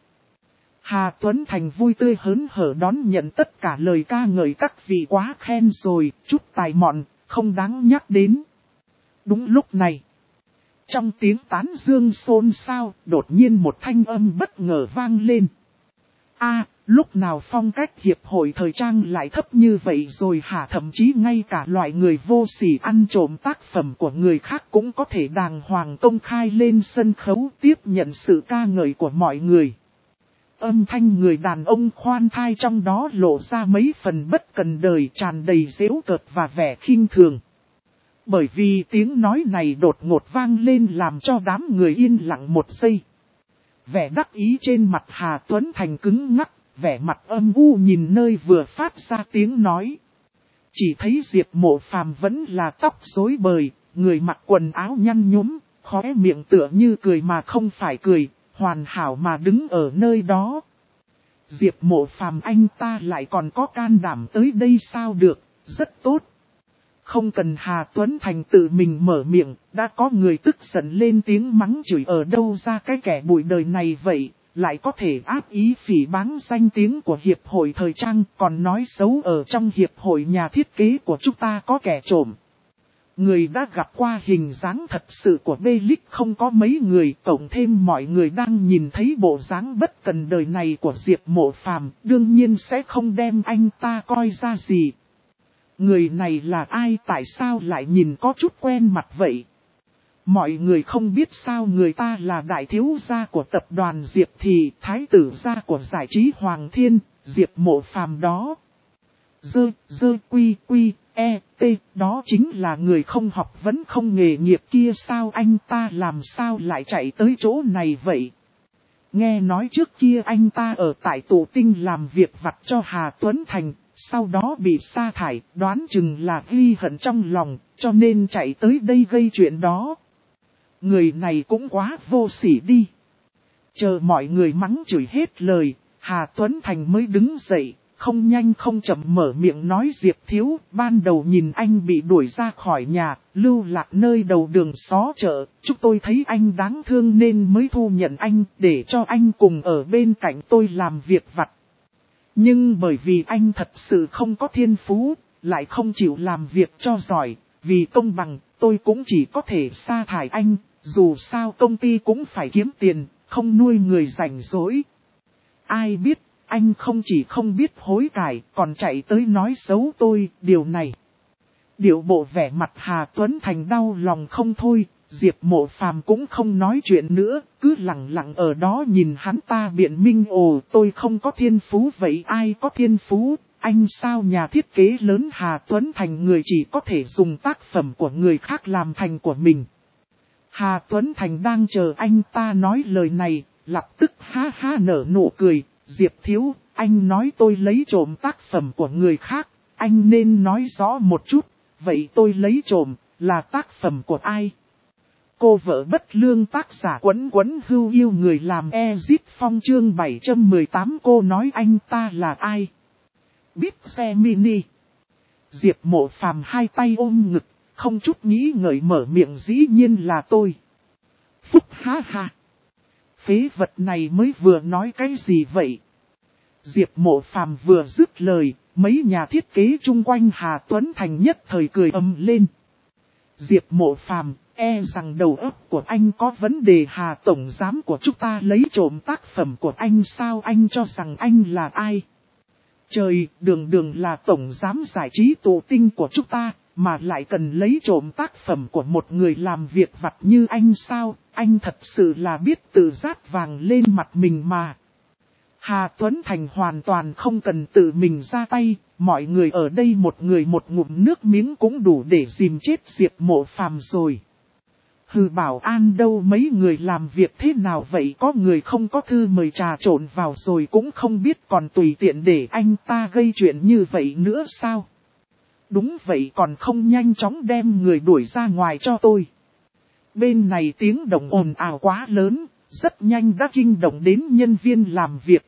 A: Hà Tuấn Thành vui tươi hớn hở đón nhận tất cả lời ca ngợi các vị quá khen rồi, chút tài mọn, không đáng nhắc đến. Đúng lúc này. Trong tiếng tán dương xôn xao, đột nhiên một thanh âm bất ngờ vang lên. Lúc nào phong cách hiệp hội thời trang lại thấp như vậy rồi hả? Thậm chí ngay cả loại người vô sỉ ăn trộm tác phẩm của người khác cũng có thể đàng hoàng công khai lên sân khấu tiếp nhận sự ca ngợi của mọi người. Âm thanh người đàn ông khoan thai trong đó lộ ra mấy phần bất cần đời, tràn đầy giễu cợt và vẻ khinh thường. Bởi vì tiếng nói này đột ngột vang lên làm cho đám người yên lặng một giây. Vẻ đắc ý trên mặt Hà Tuấn Thành cứng ngắc, vẻ mặt âm u nhìn nơi vừa phát ra tiếng nói. Chỉ thấy Diệp Mộ Phàm vẫn là tóc rối bời, người mặc quần áo nhăn nhúm, khóe miệng tựa như cười mà không phải cười, hoàn hảo mà đứng ở nơi đó. Diệp Mộ Phàm anh ta lại còn có can đảm tới đây sao được, rất tốt. Không cần Hà Tuấn Thành tự mình mở miệng, đã có người tức giận lên tiếng mắng chửi ở đâu ra cái kẻ bụi đời này vậy, lại có thể áp ý phỉ báng danh tiếng của Hiệp hội Thời trang, còn nói xấu ở trong Hiệp hội nhà thiết kế của chúng ta có kẻ trộm. Người đã gặp qua hình dáng thật sự của Bê-líc không có mấy người, cộng thêm mọi người đang nhìn thấy bộ dáng bất cần đời này của Diệp Mộ Phàm, đương nhiên sẽ không đem anh ta coi ra gì. Người này là ai, tại sao lại nhìn có chút quen mặt vậy? Mọi người không biết sao người ta là đại thiếu gia của tập đoàn Diệp Thị, thái tử gia của giải trí Hoàng Thiên, Diệp Mộ Phàm đó. Đó chính là người không học vấn không nghề nghiệp kia sao, anh ta làm sao lại chạy tới chỗ này vậy? Nghe nói trước kia anh ta ở tại Tụ Tinh làm việc vặt cho Hà Tuấn Thành, sau đó bị sa thải, đoán chừng là ghi hận trong lòng, cho nên chạy tới đây gây chuyện đó. Người này cũng quá vô sỉ đi. Chờ mọi người mắng chửi hết lời, Hà Tuấn Thành mới đứng dậy, không nhanh không chậm mở miệng nói: Diệp thiếu, ban đầu nhìn anh bị đuổi ra khỏi nhà, lưu lạc nơi đầu đường xó chợ, chúng tôi thấy anh đáng thương nên mới thu nhận anh, để cho anh cùng ở bên cạnh tôi làm việc vặt. Nhưng bởi vì anh thật sự không có thiên phú, lại không chịu làm việc cho giỏi, vì công bằng, tôi cũng chỉ có thể sa thải anh, dù sao công ty cũng phải kiếm tiền, không nuôi người rảnh rỗi. Ai biết, anh không chỉ không biết hối cải, còn chạy tới nói xấu tôi, điều này. Điệu bộ vẻ mặt Hà Tuấn Thành đau lòng không thôi, Diệp Mộ Phàm cũng không nói chuyện nữa, cứ lặng lặng ở đó nhìn hắn ta biện minh. Ồ, tôi không có thiên phú vậy ai có thiên phú, anh sao nhà thiết kế lớn Hà Tuấn Thành người chỉ có thể dùng tác phẩm của người khác làm thành của mình. Hà Tuấn Thành đang chờ anh ta nói lời này, lập tức ha ha nở nụ cười. Diệp thiếu, anh nói tôi lấy trộm tác phẩm của người khác, anh nên nói rõ một chút, vậy tôi lấy trộm, là tác phẩm của ai? Cô vợ bất lương tác giả Quấn Quấn Hưu yêu người làm Ezit Phong chương 718 cô nói anh ta là ai? Biết xe mini. Diệp Mộ Phàm hai tay ôm ngực, không chút nghĩ ngợi mở miệng dĩ nhiên là tôi. Phúc ha ha. Phế vật này mới vừa nói cái gì vậy? Diệp Mộ Phàm vừa dứt lời, mấy nhà thiết kế chung quanh Hà Tuấn Thành nhất thời cười ầm lên. Diệp Mộ Phàm, e rằng đầu óc của anh có vấn đề. Hà tổng giám của chúng ta lấy trộm tác phẩm của anh sao, anh cho rằng anh là ai? Trời, đường đường là tổng giám giải trí Tụ Tinh của chúng ta, mà lại cần lấy trộm tác phẩm của một người làm việc vặt như anh sao, anh thật sự là biết tự rát vàng lên mặt mình mà. Hà Tuấn Thành hoàn toàn không cần tự mình ra tay, mọi người ở đây một người một ngụm nước miếng cũng đủ để dìm chết Diệp Mộ Phàm rồi. Hừ, bảo an đâu, mấy người làm việc thế nào vậy, có người không có thư mời trà trộn vào rồi cũng không biết, còn tùy tiện để anh ta gây chuyện như vậy nữa sao? Đúng vậy, còn không nhanh chóng đem người đuổi ra ngoài cho tôi. Bên này tiếng động ồn ào quá lớn, rất nhanh đã kinh động đến nhân viên làm việc.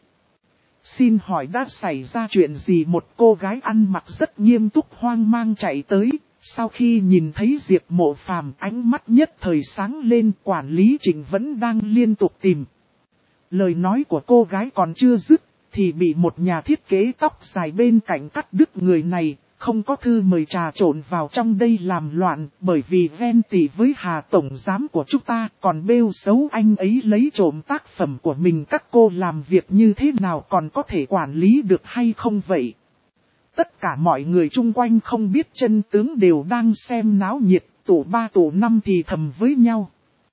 A: Xin hỏi đã xảy ra chuyện gì? Một cô gái ăn mặc rất nghiêm túc hoang mang chạy tới, sau khi nhìn thấy Diệp Mộ Phàm ánh mắt nhất thời sáng lên. Quản lý Trịnh vẫn đang liên tục tìm. Lời nói của cô gái còn chưa dứt, thì bị một nhà thiết kế tóc dài bên cạnh cắt đứt. Người này, không có thư mời trà trộn vào trong đây làm loạn, bởi vì ghen tị với Hà Tổng Giám của chúng ta, còn bêu xấu anh ấy lấy trộm tác phẩm của mình, các cô làm việc như thế nào còn có thể quản lý được hay không vậy? Tất cả mọi người chung quanh không biết chân tướng đều đang xem náo nhiệt, tụ 3 tụ 5 thì thầm với nhau.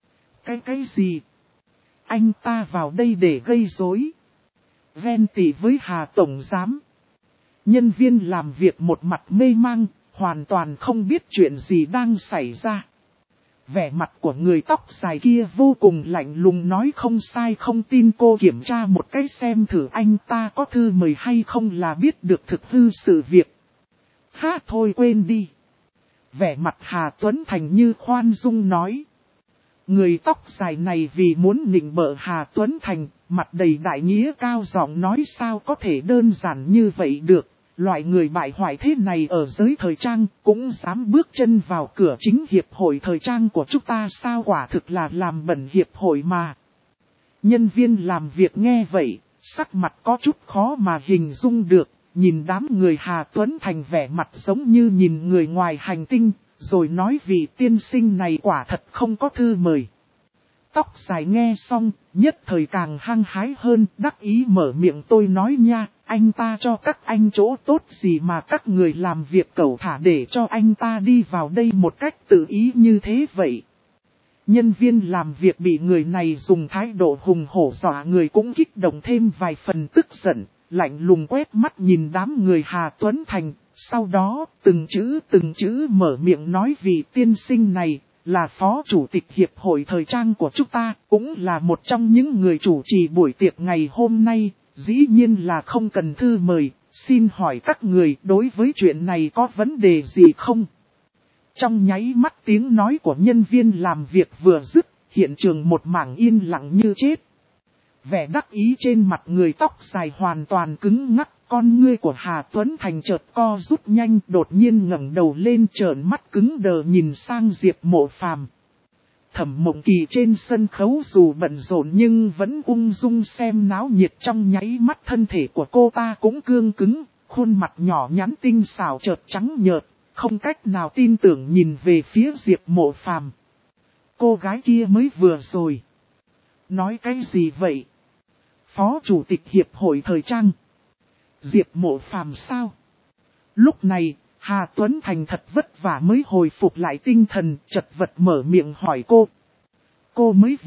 A: Cái gì? Anh ta vào đây để gây rối, ghen tị với Hà Tổng Giám. Nhân viên làm việc một mặt mê mang, hoàn toàn không biết chuyện gì đang xảy ra. Vẻ mặt của người tóc dài kia vô cùng lạnh lùng nói không sai, không tin cô kiểm tra một cái xem thử anh ta có thư mời hay không là biết được thực hư sự việc. Ha thôi quên đi. Vẻ mặt Hà Tuấn Thành như khoan dung nói. Người tóc dài này vì muốn nịnh bợ Hà Tuấn Thành, mặt đầy đại nghĩa cao giọng nói sao có thể đơn giản như vậy được. Loại người bại hoại thế này ở giới thời trang cũng dám bước chân vào cửa chính hiệp hội thời trang của chúng ta sao, quả thực là làm bẩn hiệp hội mà. Nhân viên làm việc nghe vậy, sắc mặt có chút khó mà hình dung được, nhìn đám người Hà Tuấn Thành vẻ mặt giống như nhìn người ngoài hành tinh, rồi nói vị tiên sinh này quả thật không có thư mời. Tóc dài nghe xong, nhất thời càng hăng hái hơn, đắc ý mở miệng tôi nói nha, anh ta cho các anh chỗ tốt gì mà các người làm việc cẩu thả để cho anh ta đi vào đây một cách tự ý như thế vậy. Nhân viên làm việc bị người này dùng thái độ hùng hổ dọa người cũng kích động thêm vài phần tức giận, lạnh lùng quét mắt nhìn đám người Hà Tuấn Thành, sau đó từng chữ mở miệng nói vị tiên sinh này là phó chủ tịch hiệp hội thời trang của chúng ta, cũng là một trong những người chủ trì buổi tiệc ngày hôm nay, dĩ nhiên là không cần thư mời, xin hỏi các người đối với chuyện này có vấn đề gì không? Trong nháy mắt tiếng nói của nhân viên làm việc vừa dứt, hiện trường một mảng yên lặng như chết. Vẻ đắc ý trên mặt người tóc dài hoàn toàn cứng ngắc, con ngươi của Hà Tuấn Thành chợt co rút nhanh, đột nhiên ngẩng đầu lên trợn mắt cứng đờ nhìn sang Diệp Mộ Phàm. Thẩm Mộng Kỳ trên sân khấu dù bận rộn nhưng vẫn ung dung xem náo nhiệt, trong nháy mắt thân thể của cô ta cũng cương cứng, khuôn mặt nhỏ nhắn tinh xảo chợt trắng nhợt, không cách nào tin tưởng nhìn về phía Diệp Mộ Phàm. Cô gái kia mới vừa rồi nói cái gì vậy? Phó chủ tịch hiệp hội thời trang Diệp Mộ Phàm sao? Lúc này, Hà Tuấn Thành thật vất vả mới hồi phục lại tinh thần, chật vật mở miệng hỏi cô. Cô mới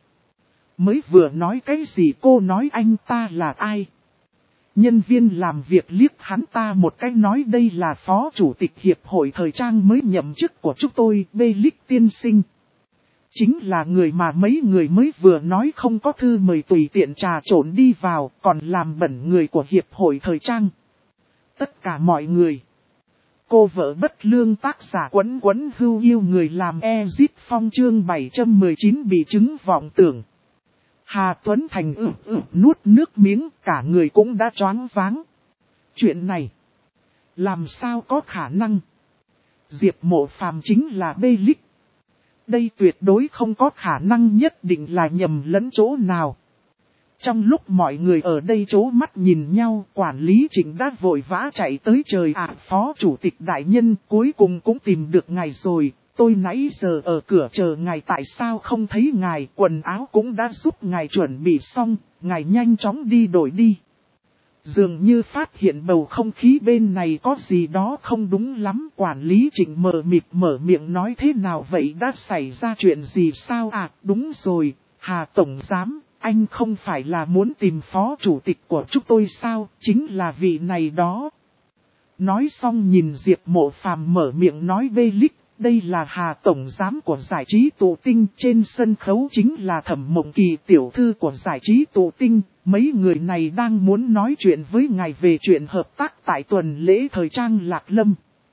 A: vừa nói cái gì, cô nói anh ta là ai? Nhân viên làm việc liếc hắn ta một cái nói đây là phó chủ tịch hiệp hội thời trang mới nhậm chức của chúng tôi, Bê-Líc tiên sinh. Chính là người mà mấy người mới vừa nói không có thư mời tùy tiện trà trộn đi vào, còn làm bẩn người của hiệp hội thời trang. Tất cả mọi người. Cô vợ bất lương tác giả quấn hưu yêu người làm Ezit Phong chương 719 bị chứng vọng tưởng. Hà Tuấn Thành nuốt nước miếng, cả người cũng đã choáng váng. Chuyện này, làm sao có khả năng? Diệp Mộ Phàm chính là Bê-Líc. Đây tuyệt đối không có khả năng, nhất định là nhầm lẫn chỗ nào. Trong lúc mọi người ở đây trố mắt nhìn nhau, quản lý Trịnh đã vội vã chạy tới trời ạ, phó chủ tịch đại nhân cuối cùng cũng tìm được ngài rồi. Tôi nãy giờ ở cửa chờ ngài, tại sao không thấy ngài, quần áo cũng đã giúp ngài chuẩn bị xong, ngài nhanh chóng đi đổi đi. Dường như phát hiện bầu không khí bên này có gì đó không đúng lắm, quản lý Trịnh mờ mịt mở miệng nói thế nào vậy, đã xảy ra chuyện gì sao à? Đúng rồi, Hà Tổng Giám, anh không phải là muốn tìm phó chủ tịch của chúng tôi sao, chính là vị này đó. Nói xong nhìn Diệp Mộ Phàm mở miệng nói Bê-Líc. Đây là Hà Tổng Giám của giải trí Tụ Tinh, trên sân khấu chính là Thẩm Mộng Kỳ tiểu thư của giải trí Tụ Tinh. Mấy người này đang muốn nói chuyện với ngài về chuyện hợp tác tại tuần lễ thời trang Lạc Lâm.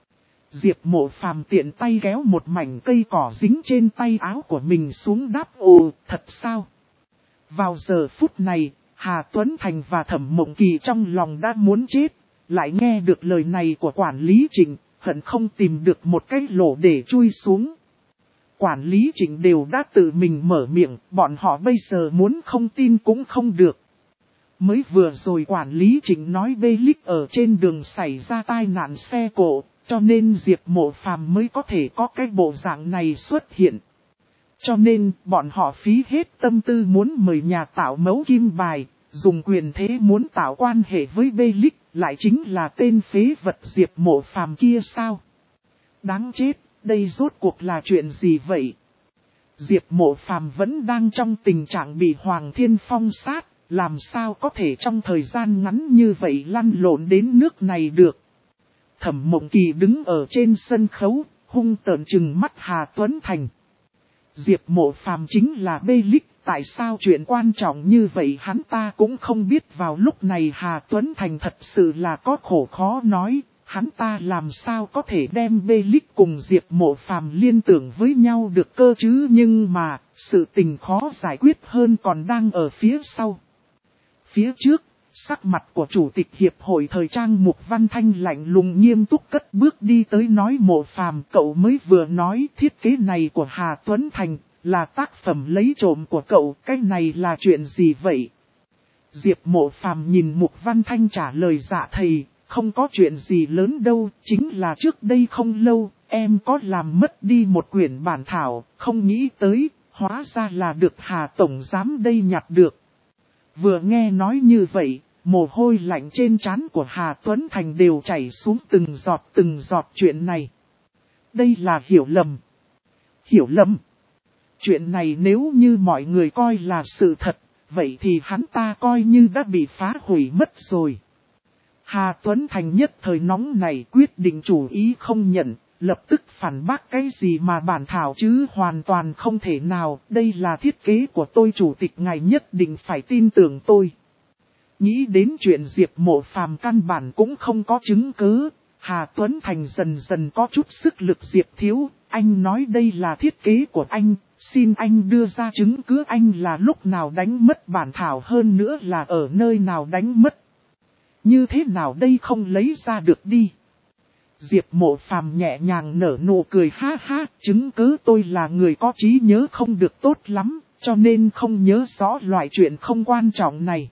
A: Diệp Mộ Phàm tiện tay kéo một mảnh cây cỏ dính trên tay áo của mình xuống đáp ồ, thật sao? Vào giờ phút này, Hà Tuấn Thành và Thẩm Mộng Kỳ trong lòng đã muốn chết, lại nghe được lời này của quản lý Trịnh. Hận không tìm được một cái lỗ để chui xuống. Quản lý Trịnh đều đã tự mình mở miệng, bọn họ bây giờ muốn không tin cũng không được. Mới vừa rồi quản lý Trịnh nói Belic ở trên đường xảy ra tai nạn xe cộ, cho nên Diệp Mộ Phàm mới có thể có cái bộ dạng này xuất hiện. Cho nên bọn họ phí hết tâm tư muốn mời nhà tạo mẫu kim bài, dùng quyền thế muốn tạo quan hệ với Belic, lại chính là tên phế vật Diệp Mộ Phàm kia sao? Đáng chết, đây rốt cuộc là chuyện gì vậy? Diệp Mộ Phàm vẫn đang trong tình trạng bị Hoàng Thiên Phong sát, làm sao có thể trong thời gian ngắn như vậy lăn lộn đến nước này được? Thẩm Mộng Kỳ đứng ở trên sân khấu, hung tợn trừng mắt Hà Tuấn Thành. Diệp Mộ Phàm chính là Belic, tại sao chuyện quan trọng như vậy hắn ta cũng không biết. Vào lúc này Hà Tuấn Thành thật sự là có khổ khó nói, hắn ta làm sao có thể đem Belic cùng Diệp Mộ Phàm liên tưởng với nhau được cơ chứ, nhưng mà sự tình khó giải quyết hơn còn đang ở phía sau. Phía trước, sắc mặt của Chủ tịch Hiệp hội Thời trang Mục Văn Thanh lạnh lùng nghiêm túc cất bước đi tới nói Mộ Phàm, cậu mới vừa nói thiết kế này của Hà Tuấn Thành là tác phẩm lấy trộm của cậu, cái này là chuyện gì vậy? Diệp Mộ Phàm nhìn Mục Văn Thanh trả lời dạ thầy, không có chuyện gì lớn đâu, chính là trước đây không lâu, em có làm mất đi một quyển bản thảo, không nghĩ tới, hóa ra là được Hà Tổng Giám đây nhặt được. Vừa nghe nói như vậy, mồ hôi lạnh trên trán của Hà Tuấn Thành đều chảy xuống từng giọt chuyện này. Đây là hiểu lầm. Hiểu lầm. Chuyện này nếu như mọi người coi là sự thật, vậy thì hắn ta coi như đã bị phá hủy mất rồi. Hà Tuấn Thành nhất thời nóng này quyết định chủ ý không nhận, lập tức phản bác cái gì mà bản thảo chứ hoàn toàn không thể nào, đây là thiết kế của tôi, chủ tịch ngài nhất định phải tin tưởng tôi. Nghĩ đến chuyện Diệp Mộ Phàm căn bản cũng không có chứng cứ, Hà Tuấn Thành dần dần có chút sức lực. Diệp thiếu, anh nói đây là thiết kế của anh, xin anh đưa ra chứng cứ anh là lúc nào đánh mất bản thảo, hơn nữa là ở nơi nào đánh mất. Như thế nào đây không lấy ra được đi. Diệp Mộ Phàm nhẹ nhàng nở nụ cười ha ha, chứng cứ tôi là người có trí nhớ không được tốt lắm, cho nên không nhớ rõ loại chuyện không quan trọng này.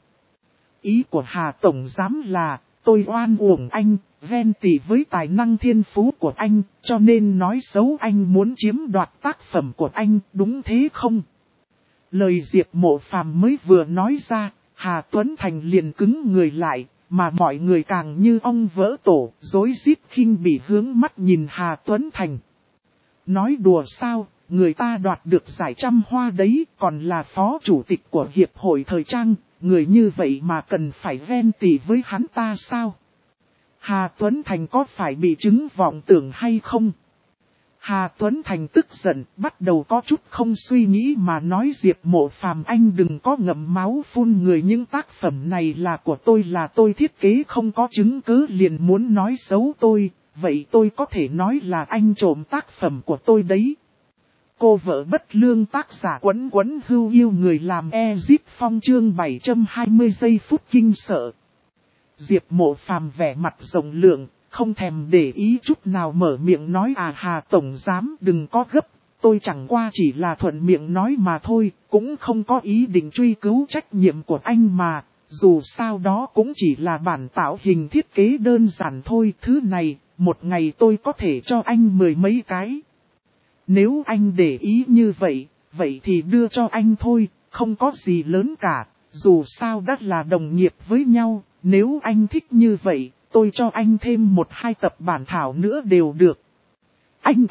A: Ý của Hà Tổng Giám là, tôi oan uổng anh, ghen tị với tài năng thiên phú của anh, cho nên nói xấu anh muốn chiếm đoạt tác phẩm của anh, đúng thế không? Lời Diệp Mộ Phàm mới vừa nói ra, Hà Tuấn Thành liền cứng người lại, mà mọi người càng như ong vỡ tổ, rối rít khinh bỉ hướng mắt nhìn Hà Tuấn Thành. Nói đùa sao, người ta đoạt được giải trăm hoa đấy, còn là phó chủ tịch của Hiệp hội Thời trang, người như vậy mà cần phải ghen tị với hắn ta sao? Hà Tuấn Thành có phải bị chứng vọng tưởng hay không? Hà Tuấn Thành tức giận, bắt đầu có chút không suy nghĩ mà nói Diệp Mộ Phàm anh đừng có ngậm máu phun người, những tác phẩm này là của tôi, là tôi thiết kế, không có chứng cứ liền muốn nói xấu tôi, vậy tôi có thể nói là anh trộm tác phẩm của tôi đấy. Cô vợ bất lương tác giả Quấn Quấn Hưu yêu người làm Ezip Phong chương 720 giây phút kinh sợ. Diệp Mộ Phàm vẻ mặt rộng lượng, không thèm để ý chút nào mở miệng nói Hà Tổng Giám đừng có gấp, tôi chẳng qua chỉ là thuận miệng nói mà thôi, cũng không có ý định truy cứu trách nhiệm của anh mà, dù sao đó cũng chỉ là bản tạo hình thiết kế đơn giản thôi, thứ này, một ngày tôi có thể cho anh 10 mấy cái. Nếu anh để ý như vậy, vậy thì đưa cho anh thôi, không có gì lớn cả, dù sao đã là đồng nghiệp với nhau, nếu anh thích như vậy, tôi cho anh thêm 1-2 tập bản thảo nữa đều được. Anh.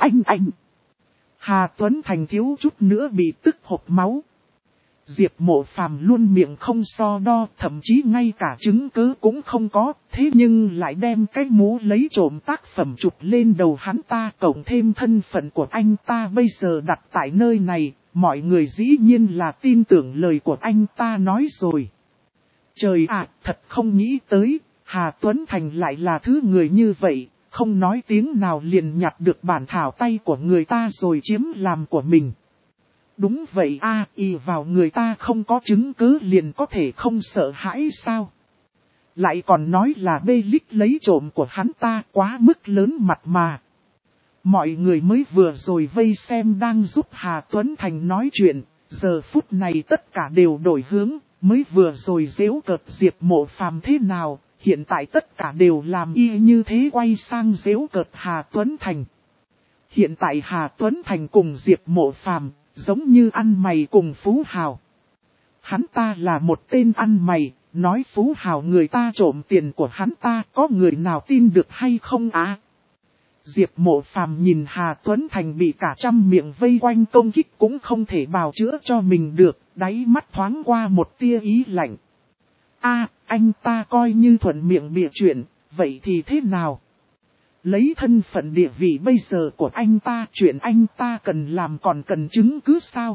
A: Hà Tuấn Thành thiếu chút nữa bị tức hộc máu. Diệp Mộ Phàm luôn miệng không so đo, thậm chí ngay cả chứng cứ cũng không có, thế nhưng lại đem cái mũ lấy trộm tác phẩm chụp lên đầu hắn ta, cộng thêm thân phận của anh ta bây giờ đặt tại nơi này, mọi người dĩ nhiên là tin tưởng lời của anh ta nói rồi. Trời ạ, thật không nghĩ tới, Hà Tuấn Thành lại là thứ người như vậy, không nói tiếng nào liền nhặt được bản thảo tay của người ta rồi chiếm làm của mình. Đúng vậy ỷ vào người ta không có chứng cứ liền có thể không sợ hãi sao? Lại còn nói là Belic lấy trộm của hắn ta, quá mức lớn mặt mà. Mọi người mới vừa rồi vây xem đang giúp Hà Tuấn Thành nói chuyện, giờ phút này tất cả đều đổi hướng, mới vừa rồi giễu cợt Diệp Mộ Phàm thế nào, hiện tại tất cả đều làm y như thế quay sang giễu cợt Hà Tuấn Thành. Hiện tại Hà Tuấn Thành cùng Diệp Mộ Phàm giống như ăn mày cùng phú hào. Hắn ta là một tên ăn mày, nói phú hào người ta trộm tiền của hắn ta, có người nào tin được hay không á? Diệp Mộ Phàm nhìn Hà Tuấn Thành bị cả trăm miệng vây quanh công kích cũng không thể bào chữa cho mình được, đáy mắt thoáng qua một tia ý lạnh. Anh ta coi như thuận miệng bịa chuyện, vậy thì thế nào? Lấy thân phận địa vị bây giờ của anh ta, chuyện anh ta cần làm còn cần chứng cứ sao?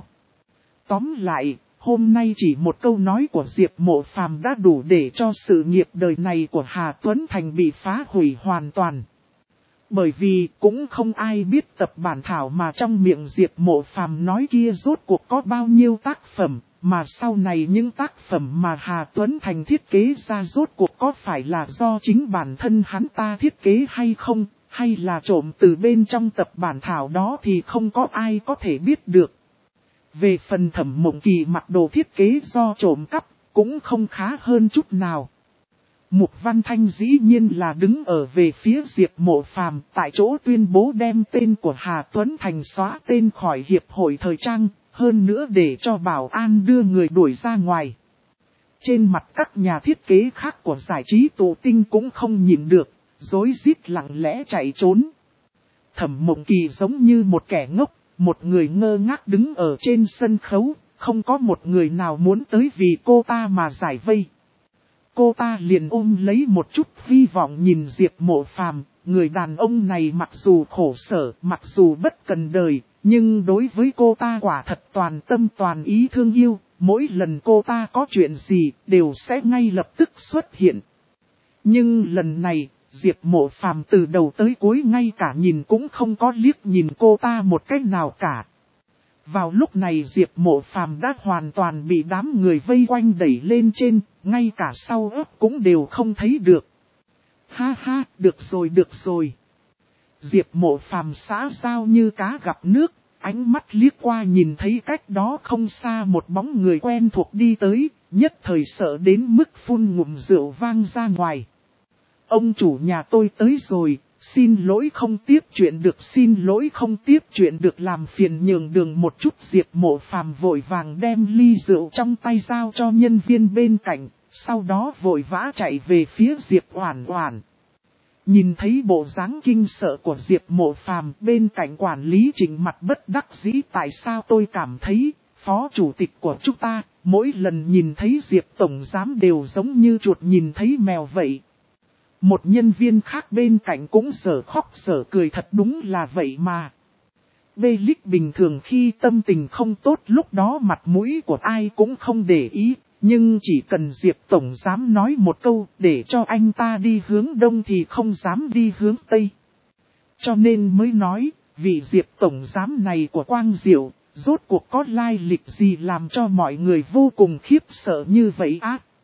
A: Tóm lại, hôm nay chỉ một câu nói của Diệp Mộ Phàm đã đủ để cho sự nghiệp đời này của Hà Tuấn Thành bị phá hủy hoàn toàn. Bởi vì cũng không ai biết tập bản thảo mà trong miệng Diệp Mộ Phàm nói kia rốt cuộc có bao nhiêu tác phẩm, mà sau này những tác phẩm mà Hà Tuấn Thành thiết kế ra rốt cuộc có phải là do chính bản thân hắn ta thiết kế hay không, hay là trộm từ bên trong tập bản thảo đó thì không có ai có thể biết được. Về phần Thẩm Mộng Kỳ mặc đồ thiết kế do trộm cắp, cũng không khá hơn chút nào. Mục Văn Thanh dĩ nhiên là đứng ở về phía Diệp Mộ Phàm, tại chỗ tuyên bố đem tên của Hà Tuấn Thành xóa tên khỏi Hiệp hội Thời trang, hơn nữa để cho bảo an đưa người đuổi ra ngoài. Trên mặt các nhà thiết kế khác của giải trí tụ tinh cũng không nhịn được, rối rít lặng lẽ chạy trốn. Thẩm Mộng Kỳ giống như một kẻ ngốc, một người ngơ ngác đứng ở trên sân khấu, không có một người nào muốn tới vì cô ta mà giải vây. Cô ta liền ôm lấy một chút hy vọng nhìn Diệp Mộ Phàm, người đàn ông này mặc dù khổ sở, mặc dù bất cần đời, nhưng đối với cô ta quả thật toàn tâm toàn ý thương yêu, mỗi lần cô ta có chuyện gì đều sẽ ngay lập tức xuất hiện. Nhưng lần này, Diệp Mộ Phàm từ đầu tới cuối ngay cả nhìn cũng không có liếc nhìn cô ta một cách nào cả. Vào lúc này Diệp Mộ Phàm đã hoàn toàn bị đám người vây quanh đẩy lên trên, ngay cả sau ớt cũng đều không thấy được. Ha ha, được rồi. Diệp Mộ Phàm xã giao như cá gặp nước, ánh mắt liếc qua nhìn thấy cách đó không xa một bóng người quen thuộc đi tới, nhất thời sợ đến mức phun ngụm rượu vang ra ngoài. Ông chủ nhà tôi tới rồi, xin lỗi không tiếp chuyện được làm phiền nhường đường một chút. Diệp Mộ Phàm vội vàng đem ly rượu trong tay giao cho nhân viên bên cạnh, sau đó vội vã chạy về phía Diệp Oản Oản. Nhìn thấy bộ dáng kinh sợ của Diệp Mộ Phàm, bên cạnh quản lý Trịnh mặt bất đắc dĩ. Tại sao tôi cảm thấy, phó chủ tịch của chúng ta, mỗi lần nhìn thấy Diệp tổng giám đều giống như chuột nhìn thấy mèo vậy. Một nhân viên khác bên cạnh cũng sở khóc sở cười, thật đúng là vậy mà. Bê-lích bình thường khi tâm tình không tốt lúc đó mặt mũi của ai cũng không để ý, nhưng chỉ cần Diệp tổng giám nói một câu để cho anh ta đi hướng đông thì không dám đi hướng tây. Cho nên mới nói, vị Diệp tổng giám này của Quang Diệu, rốt cuộc có lai lịch gì làm cho mọi người vô cùng khiếp sợ như vậy á.